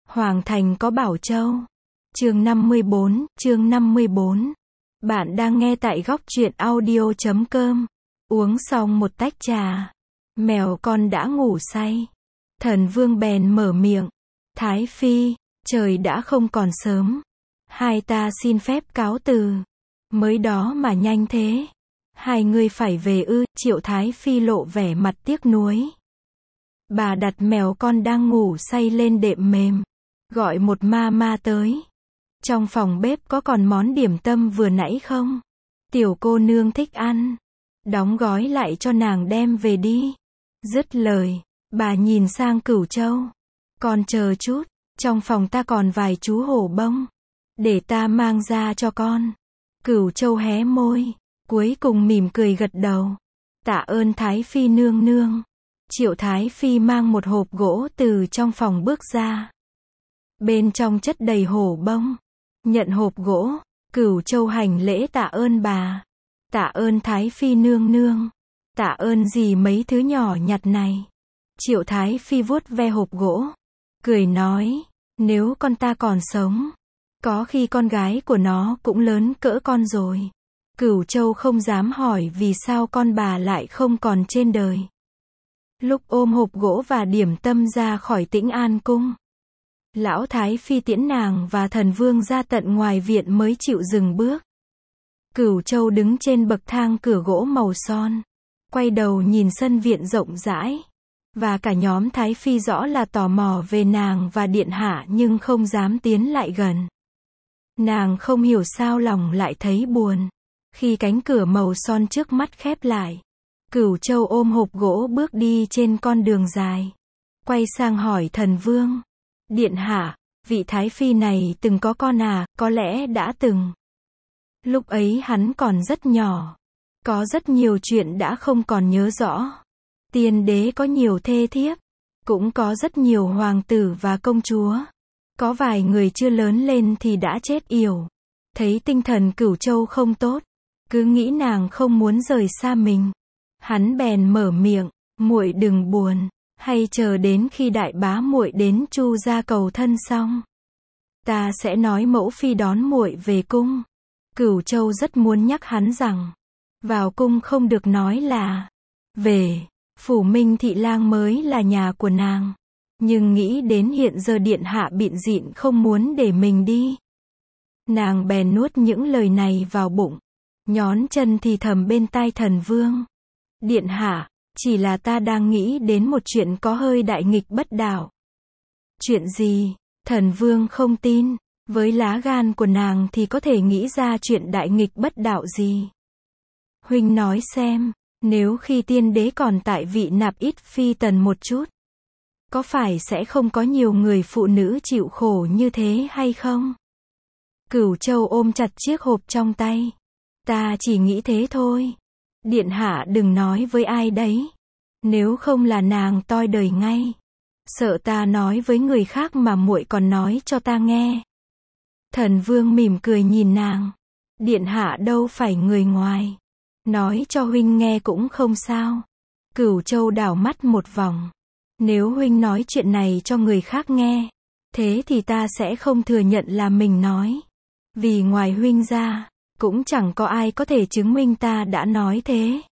Hoàng thành có Bảo Châu. Chương 54. Bạn đang nghe tại góc truyện audio.com. Uống xong một tách trà, mèo con đã ngủ say. Thần Vương bèn mở miệng. Thái Phi, trời đã không còn sớm. Hai ta xin phép cáo từ. Mới đó mà nhanh thế. Hai người phải về ư? Triệu Thái Phi lộ vẻ mặt tiếc nuối. Bà đặt mèo con đang ngủ say lên đệm mềm, gọi một ma tới. Trong phòng bếp có còn món điểm tâm vừa nãy không? Tiểu cô nương thích ăn. Đóng gói lại cho nàng đem về đi. Dứt lời, bà nhìn sang Cửu Châu. Con chờ chút, trong phòng ta còn vài chú hổ bông. Để ta mang ra cho con. Cửu Châu hé môi, cuối cùng mỉm cười gật đầu. Tạ ơn Thái Phi nương nương. Triệu Thái Phi mang một hộp gỗ từ trong phòng bước ra. Bên trong chất đầy hổ bông. Nhận hộp gỗ, Cửu Châu hành lễ tạ ơn bà. Tạ ơn Thái Phi nương nương. Tạ ơn gì mấy thứ nhỏ nhặt này. Triệu Thái Phi vuốt ve hộp gỗ, cười nói, nếu con ta còn sống, có khi con gái của nó cũng lớn cỡ con rồi. Cửu Châu không dám hỏi vì sao con bà lại không còn trên đời. Lúc ôm hộp gỗ và điểm tâm ra khỏi Tĩnh An cung, lão Thái Phi tiễn nàng và Thần Vương ra tận ngoài viện mới chịu dừng bước. Cửu Châu đứng trên bậc thang cửa gỗ màu son, quay đầu nhìn sân viện rộng rãi, và cả nhóm Thái Phi rõ là tò mò về nàng và điện hạ nhưng không dám tiến lại gần. Nàng không hiểu sao lòng lại thấy buồn, khi cánh cửa màu son trước mắt khép lại. Cửu Châu ôm hộp gỗ bước đi trên con đường dài, quay sang hỏi Thần Vương. Điện hạ, vị Thái Phi này từng có con à? Có lẽ đã từng. Lúc ấy hắn còn rất nhỏ, có rất nhiều chuyện đã không còn nhớ rõ. Tiên đế có nhiều thê thiếp, cũng có rất nhiều hoàng tử và công chúa. Có vài người chưa lớn lên thì đã chết yểu. Thấy tinh thần Cửu Châu không tốt, cứ nghĩ nàng không muốn rời xa mình. Hắn bèn mở miệng, muội đừng buồn, hay chờ đến khi đại bá muội đến Chu gia cầu thân xong, ta sẽ nói mẫu phi đón muội về cung. Cửu Châu rất muốn nhắc hắn rằng, vào cung không được nói là về, phủ Minh thị lang mới là nhà của nàng. Nhưng nghĩ đến hiện giờ điện hạ bịn dịn không muốn để mình đi, nàng bèn nuốt những lời này vào bụng, nhón chân thì thầm bên tai Thần Vương. Điện hạ, chỉ là ta đang nghĩ đến một chuyện có hơi đại nghịch bất đạo. Chuyện gì? Thần Vương không tin, với lá gan của nàng thì có thể nghĩ ra chuyện đại nghịch bất đạo gì. Huynh nói xem, nếu khi tiên đế còn tại vị nạp ít phi tần một chút, có phải sẽ không có nhiều người phụ nữ chịu khổ như thế hay không? Cửu Châu ôm chặt chiếc hộp trong tay. Ta chỉ nghĩ thế thôi. Điện hạ đừng nói với ai đấy. Nếu không là nàng toi đời ngay. Sợ ta nói với người khác mà muội còn nói cho ta nghe. Thần Vương mỉm cười nhìn nàng. Điện hạ đâu phải người ngoài. Nói cho huynh nghe cũng không sao. Cửu Châu đảo mắt một vòng. Nếu huynh nói chuyện này cho người khác nghe, thế thì ta sẽ không thừa nhận là mình nói. Vì ngoài huynh ra, cũng chẳng có ai có thể chứng minh ta đã nói thế.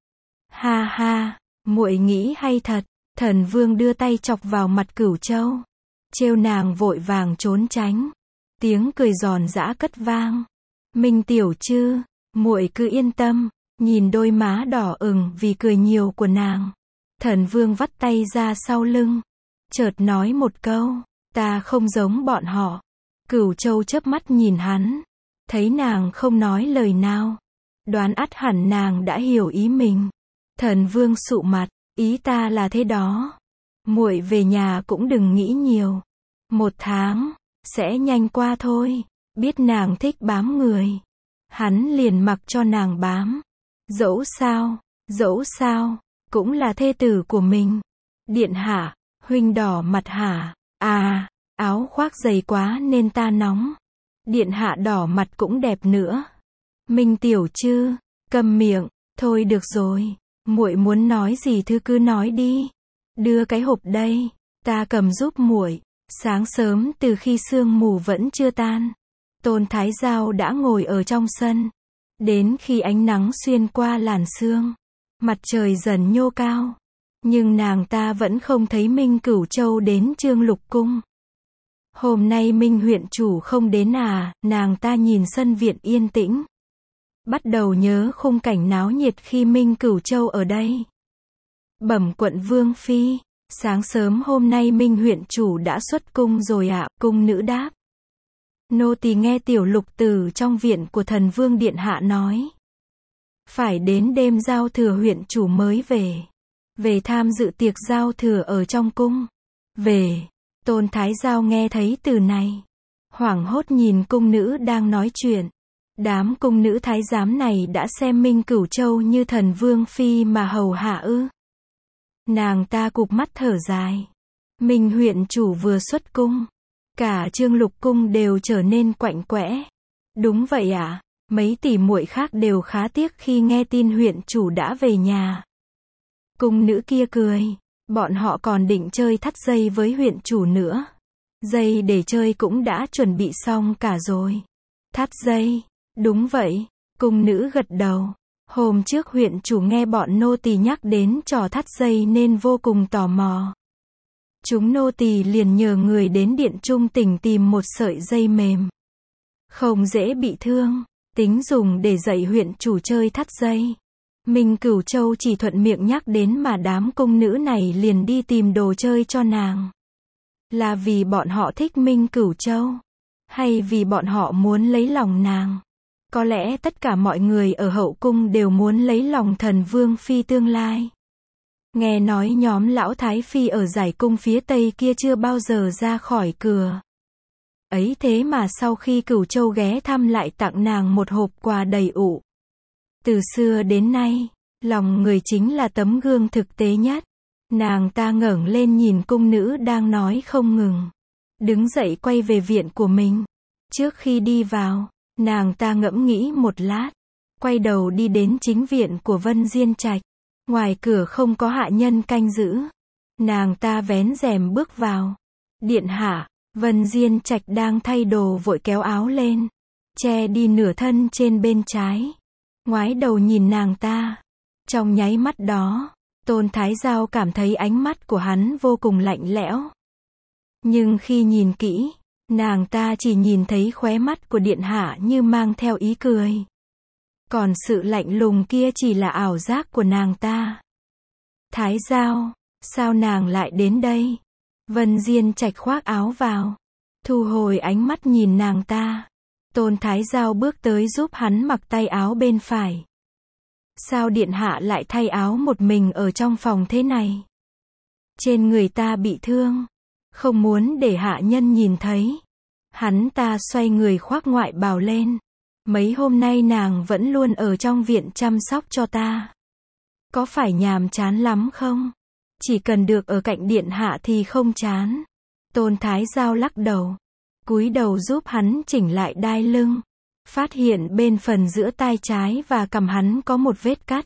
Ha ha, muội nghĩ hay thật. Thần Vương đưa tay chọc vào mặt Cửu Châu, trêu nàng vội vàng trốn tránh. Tiếng cười giòn giã cất vang. Minh tiểu chư, muội cứ yên tâm. Nhìn đôi má đỏ ửng vì cười nhiều của nàng, Thần Vương vắt tay ra sau lưng, chợt nói một câu, ta không giống bọn họ. Cửu Châu chớp mắt nhìn hắn, thấy nàng không nói lời nào, đoán ắt hẳn nàng đã hiểu ý mình. Thần Vương sụ mặt, ý ta là thế đó. Muội về nhà cũng đừng nghĩ nhiều. 1 tháng, sẽ nhanh qua thôi. Biết nàng thích bám người, hắn liền mặc cho nàng bám. Dẫu sao, cũng là thê tử của mình. Điện hạ, huynh đỏ mặt hả? À, áo khoác dày quá nên ta nóng. Điện hạ đỏ mặt cũng đẹp nữa. Minh tiểu chư, câm miệng, thôi được rồi. Muội muốn nói gì cứ nói đi. Đưa cái hộp đây, ta cầm giúp muội. Sáng sớm từ khi sương mù vẫn chưa tan, Tôn Thái Giao đã ngồi ở trong sân. Đến khi ánh nắng xuyên qua làn sương, mặt trời dần nhô cao, nhưng nàng ta vẫn không thấy Minh Cửu Châu đến Trương Lục Cung. Hôm nay Minh huyện chủ không đến à? Nàng ta nhìn sân viện yên tĩnh, bắt đầu nhớ khung cảnh náo nhiệt khi Minh Cửu Châu ở đây. Bẩm quận vương phi, sáng sớm hôm nay Minh huyện chủ đã xuất cung rồi ạ. Cung nữ đáp. Nô tỳ nghe tiểu lục tử trong viện của thần vương điện hạ nói, phải đến đêm giao thừa huyện chủ mới về tham dự tiệc giao thừa ở trong cung. Về. Tôn Thái Giao nghe thấy từ này, hoảng hốt nhìn cung nữ đang nói chuyện. Đám cung nữ thái giám này đã xem Minh Cửu Châu như thần vương phi mà hầu hạ ư? Nàng ta cụp mắt thở dài. Minh huyện chủ vừa xuất cung, cả Trương Lục Cung đều trở nên quạnh quẽ. Đúng vậy ạ, mấy tỷ muội khác đều khá tiếc khi nghe tin huyện chủ đã về nhà. Cung nữ kia cười, bọn họ còn định chơi thắt dây với huyện chủ nữa. Dây để chơi cũng đã chuẩn bị xong cả rồi. Thắt dây, đúng vậy, cung nữ gật đầu. Hôm trước huyện chủ nghe bọn nô tỳ nhắc đến trò thắt dây nên vô cùng tò mò. Chúng nô tỳ liền nhờ người đến điện trung tỉnh tìm một sợi dây mềm, không dễ bị thương, tính dùng để dạy huyện chủ chơi thắt dây. Minh Cửu Châu chỉ thuận miệng nhắc đến mà đám cung nữ này liền đi tìm đồ chơi cho nàng. Là vì bọn họ thích Minh Cửu Châu, hay vì bọn họ muốn lấy lòng nàng? Có lẽ tất cả mọi người ở hậu cung đều muốn lấy lòng thần vương phi tương lai. Nghe nói nhóm lão thái phi ở giải cung phía tây kia chưa bao giờ ra khỏi cửa. Ấy thế mà sau khi Cửu Châu ghé thăm lại tặng nàng một hộp quà đầy ụ. Từ xưa đến nay, lòng người chính là tấm gương thực tế nhất. Nàng ta ngẩng lên nhìn cung nữ đang nói không ngừng, đứng dậy quay về viện của mình. Trước khi đi vào, nàng ta ngẫm nghĩ một lát, quay đầu đi đến chính viện của Vân Diên Trạch. Ngoài cửa không có hạ nhân canh giữ. Nàng ta vén rèm bước vào. Điện hạ, Vân Diên Trạch đang thay đồ vội kéo áo lên, che đi nửa thân trên bên trái. Ngoái đầu nhìn nàng ta. Trong nháy mắt đó, Tôn Thái Giao cảm thấy ánh mắt của hắn vô cùng lạnh lẽo. Nhưng khi nhìn kỹ, nàng ta chỉ nhìn thấy khóe mắt của điện hạ như mang theo ý cười. Còn sự lạnh lùng kia chỉ là ảo giác của nàng ta. Thái Giao, sao nàng lại đến đây? Vân Diên Trạch khoác áo vào, thu hồi ánh mắt nhìn nàng ta. Tôn Thái Giao bước tới giúp hắn mặc tay áo bên phải. Sao điện hạ lại thay áo một mình ở trong phòng thế này? Trên người ta bị thương, không muốn để hạ nhân nhìn thấy. Hắn ta xoay người khoác ngoại bào lên. Mấy hôm nay nàng vẫn luôn ở trong viện chăm sóc cho ta. Có phải nhàm chán lắm không? Chỉ cần được ở cạnh điện hạ thì không chán. Tôn Thái Giao lắc đầu, cúi đầu giúp hắn chỉnh lại đai lưng. Phát hiện bên phần giữa tai trái và cằm hắn có một vết cắt.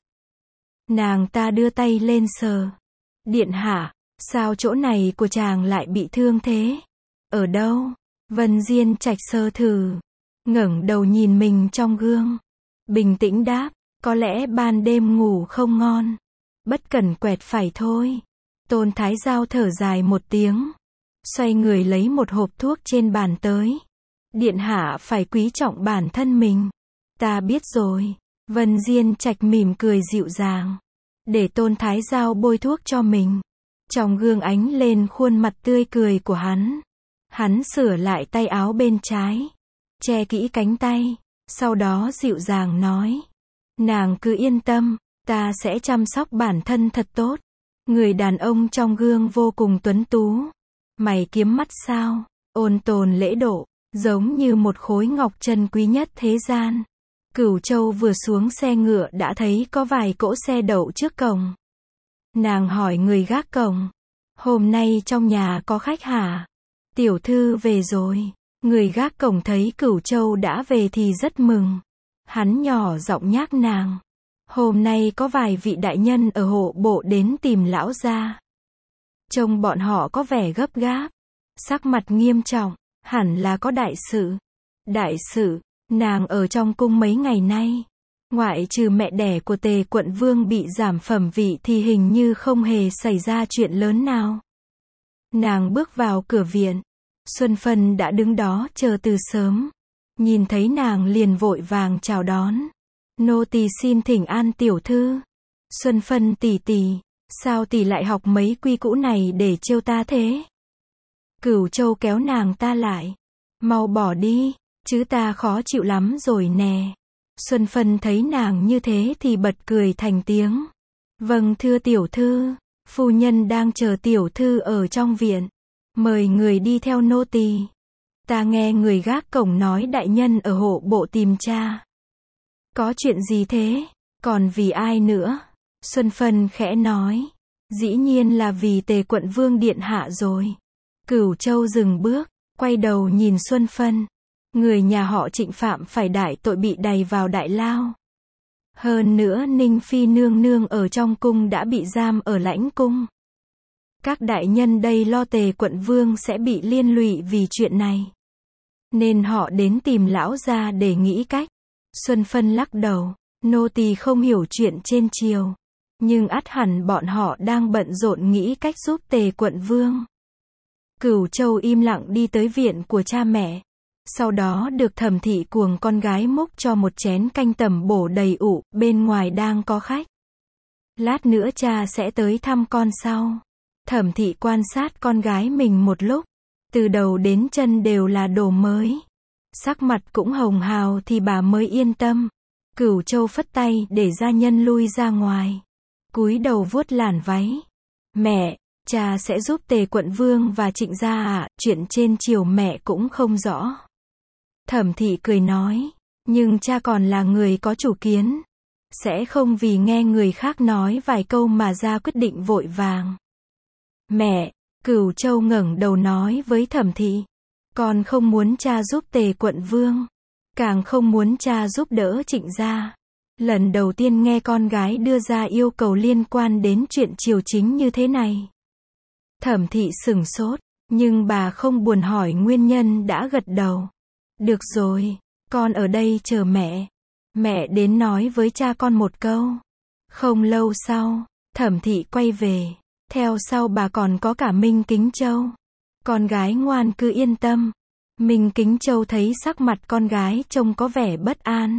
Nàng ta đưa tay lên sờ. Điện hạ, sao chỗ này của chàng lại bị thương thế? Ở đâu? Vân Diên Trạch sơ thử, ngẩng đầu nhìn mình trong gương, bình tĩnh đáp, có lẽ ban đêm ngủ không ngon, bất cẩn quẹt phải thôi. Tôn Thái Giao thở dài một tiếng, xoay người lấy một hộp thuốc trên bàn tới. Điện hạ phải quý trọng bản thân mình. Ta biết rồi. Vân Diên Trạch mỉm cười dịu dàng, để Tôn Thái Giao bôi thuốc cho mình. Trong gương ánh lên khuôn mặt tươi cười của hắn. Hắn sửa lại tay áo bên trái, che kỹ cánh tay, sau đó dịu dàng nói. Nàng cứ yên tâm, ta sẽ chăm sóc bản thân thật tốt. Người đàn ông trong gương vô cùng tuấn tú. Mày kiếm mắt sao, ôn tồn lễ độ, giống như một khối ngọc trân quý nhất thế gian. Cửu Châu vừa xuống xe ngựa đã thấy có vài cỗ xe đậu trước cổng. Nàng hỏi người gác cổng, hôm nay trong nhà có khách hả? Tiểu thư về rồi. Người gác cổng thấy Cửu Châu đã về thì rất mừng. Hắn nhỏ giọng nhắc nàng, hôm nay có vài vị đại nhân ở hộ bộ đến tìm lão gia. Trông bọn họ có vẻ gấp gáp. sắc mặt nghiêm trọng, hẳn là có đại sự. Đại sự, nàng ở trong cung mấy ngày nay. Ngoại trừ mẹ đẻ của Tề quận vương bị giảm phẩm vị thì hình như không hề xảy ra chuyện lớn nào. Nàng bước vào cửa viện. Xuân Phân đã đứng đó chờ từ sớm. Nhìn thấy nàng liền vội vàng chào đón. Nô tỳ xin thỉnh an tiểu thư. Xuân Phân tỷ tỷ, sao tỷ lại học mấy quy cũ này để trêu ta thế? Cửu Châu kéo nàng ta lại. Mau bỏ đi, chứ ta khó chịu lắm rồi nè. Xuân Phân thấy nàng như thế thì bật cười thành tiếng. Vâng thưa tiểu thư, phu nhân đang chờ tiểu thư ở trong viện. Mời người đi theo nô tỳ. Ta nghe người gác cổng nói đại nhân ở hộ bộ tìm cha. Có chuyện gì thế? Còn vì ai nữa? Xuân Phân khẽ nói. Dĩ nhiên là vì Tề quận vương điện hạ rồi. Cửu Châu dừng bước, quay đầu nhìn Xuân Phân. Người nhà họ Trịnh phạm phải đại tội bị đày vào đại lao. Hơn nữa Ninh Phi nương nương ở trong cung đã bị giam ở lãnh cung. Các đại nhân đây lo Tề quận vương sẽ bị liên lụy vì chuyện này. Nên họ đến tìm lão gia để nghĩ cách. Xuân Phân lắc đầu, nô tỳ không hiểu chuyện trên triều. Nhưng ắt hẳn bọn họ đang bận rộn nghĩ cách giúp Tề quận vương. Cửu Châu im lặng đi tới viện của cha mẹ. Sau đó được Thẩm thị cuồng con gái múc cho một chén canh tẩm bổ đầy ụ, bên ngoài đang có khách. Lát nữa cha sẽ tới thăm con sau. Thẩm thị quan sát con gái mình một lúc. Từ đầu đến chân đều là đồ mới. Sắc mặt cũng hồng hào thì bà mới yên tâm. Cửu Châu phất tay để gia nhân lui ra ngoài. Cúi đầu vuốt làn váy. Mẹ, cha sẽ giúp Tề quận vương và Trịnh gia ạ, chuyện trên triều mẹ cũng không rõ. Thẩm thị cười nói, nhưng cha còn là người có chủ kiến. Sẽ không vì nghe người khác nói vài câu mà ra quyết định vội vàng. Mẹ, Cửu Châu ngẩng đầu nói với Thẩm thị. Con không muốn cha giúp Tề quận vương. Càng không muốn cha giúp đỡ Trịnh gia. Lần đầu tiên nghe con gái đưa ra yêu cầu liên quan đến chuyện triều chính như thế này. Thẩm thị sửng sốt, nhưng bà không buồn hỏi nguyên nhân đã gật đầu. Được rồi, con ở đây chờ mẹ. Mẹ đến nói với cha con một câu. Không lâu sau, Thẩm thị quay về. Theo sau bà còn có cả Minh Kính Châu. Con gái ngoan cứ yên tâm. Minh Kính Châu thấy sắc mặt con gái trông có vẻ bất an.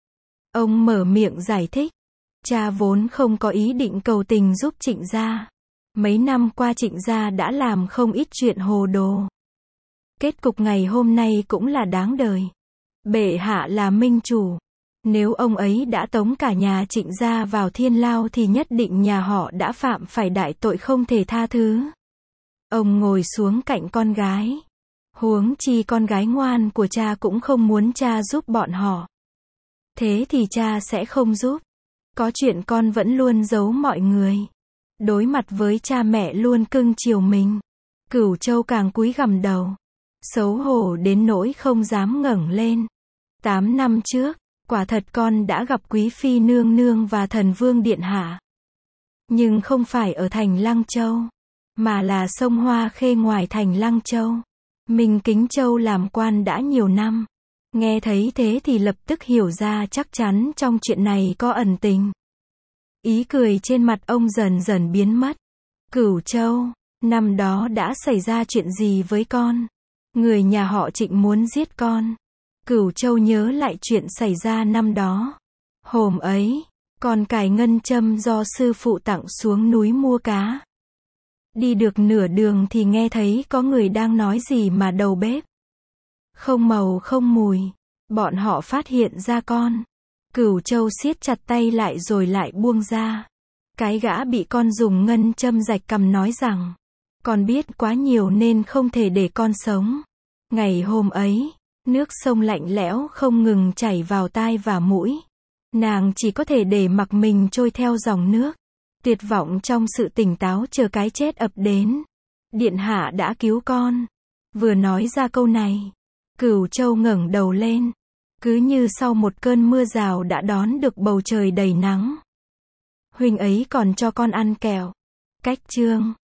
Ông mở miệng giải thích. Cha vốn không có ý định cầu tình giúp Trịnh gia. Mấy năm qua Trịnh gia đã làm không ít chuyện hồ đồ. Kết cục ngày hôm nay cũng là đáng đời. Bệ hạ là minh chủ. Nếu ông ấy đã tống cả nhà Trịnh gia vào thiên lao thì nhất định nhà họ đã phạm phải đại tội không thể tha thứ. Ông ngồi xuống cạnh con gái. Huống chi con gái ngoan của cha cũng không muốn cha giúp bọn họ. Thế thì cha sẽ không giúp. Có chuyện con vẫn luôn giấu mọi người. Đối mặt với cha mẹ luôn cưng chiều mình. Cửu Châu càng cúi gằm đầu. Xấu hổ đến nỗi không dám ngẩng lên. 8 năm trước, quả thật con đã gặp Quý Phi nương nương và Thần Vương điện hạ. Nhưng không phải ở thành Lăng Châu, mà là sông Hoa Khê ngoài thành Lăng Châu. Minh Kính Châu làm quan đã nhiều năm. Nghe thấy thế thì lập tức hiểu ra chắc chắn trong chuyện này có ẩn tình. Ý cười trên mặt ông dần dần biến mất. Cửu Châu, năm đó đã xảy ra chuyện gì với con? Người nhà họ Trịnh muốn giết con. Cửu Châu nhớ lại chuyện xảy ra năm đó. Hôm ấy, con cài ngân châm do sư phụ tặng xuống núi mua cá. Đi được nửa đường thì nghe thấy có người đang nói gì mà đầu bếp. Không màu không mùi. Bọn họ phát hiện ra con. Cửu Châu siết chặt tay lại rồi lại buông ra. Cái gã bị con dùng ngân châm rạch cằm nói rằng, con biết quá nhiều nên không thể để con sống. Ngày hôm ấy, nước sông lạnh lẽo không ngừng chảy vào tai và mũi. Nàng chỉ có thể để mặc mình trôi theo dòng nước. Tuyệt vọng trong sự tỉnh táo chờ cái chết ập đến. Điện hạ đã cứu con. Vừa nói ra câu này, Cửu Châu ngẩng đầu lên. Cứ như sau một cơn mưa rào đã đón được bầu trời đầy nắng. Huynh ấy còn cho con ăn kẹo. Cách chương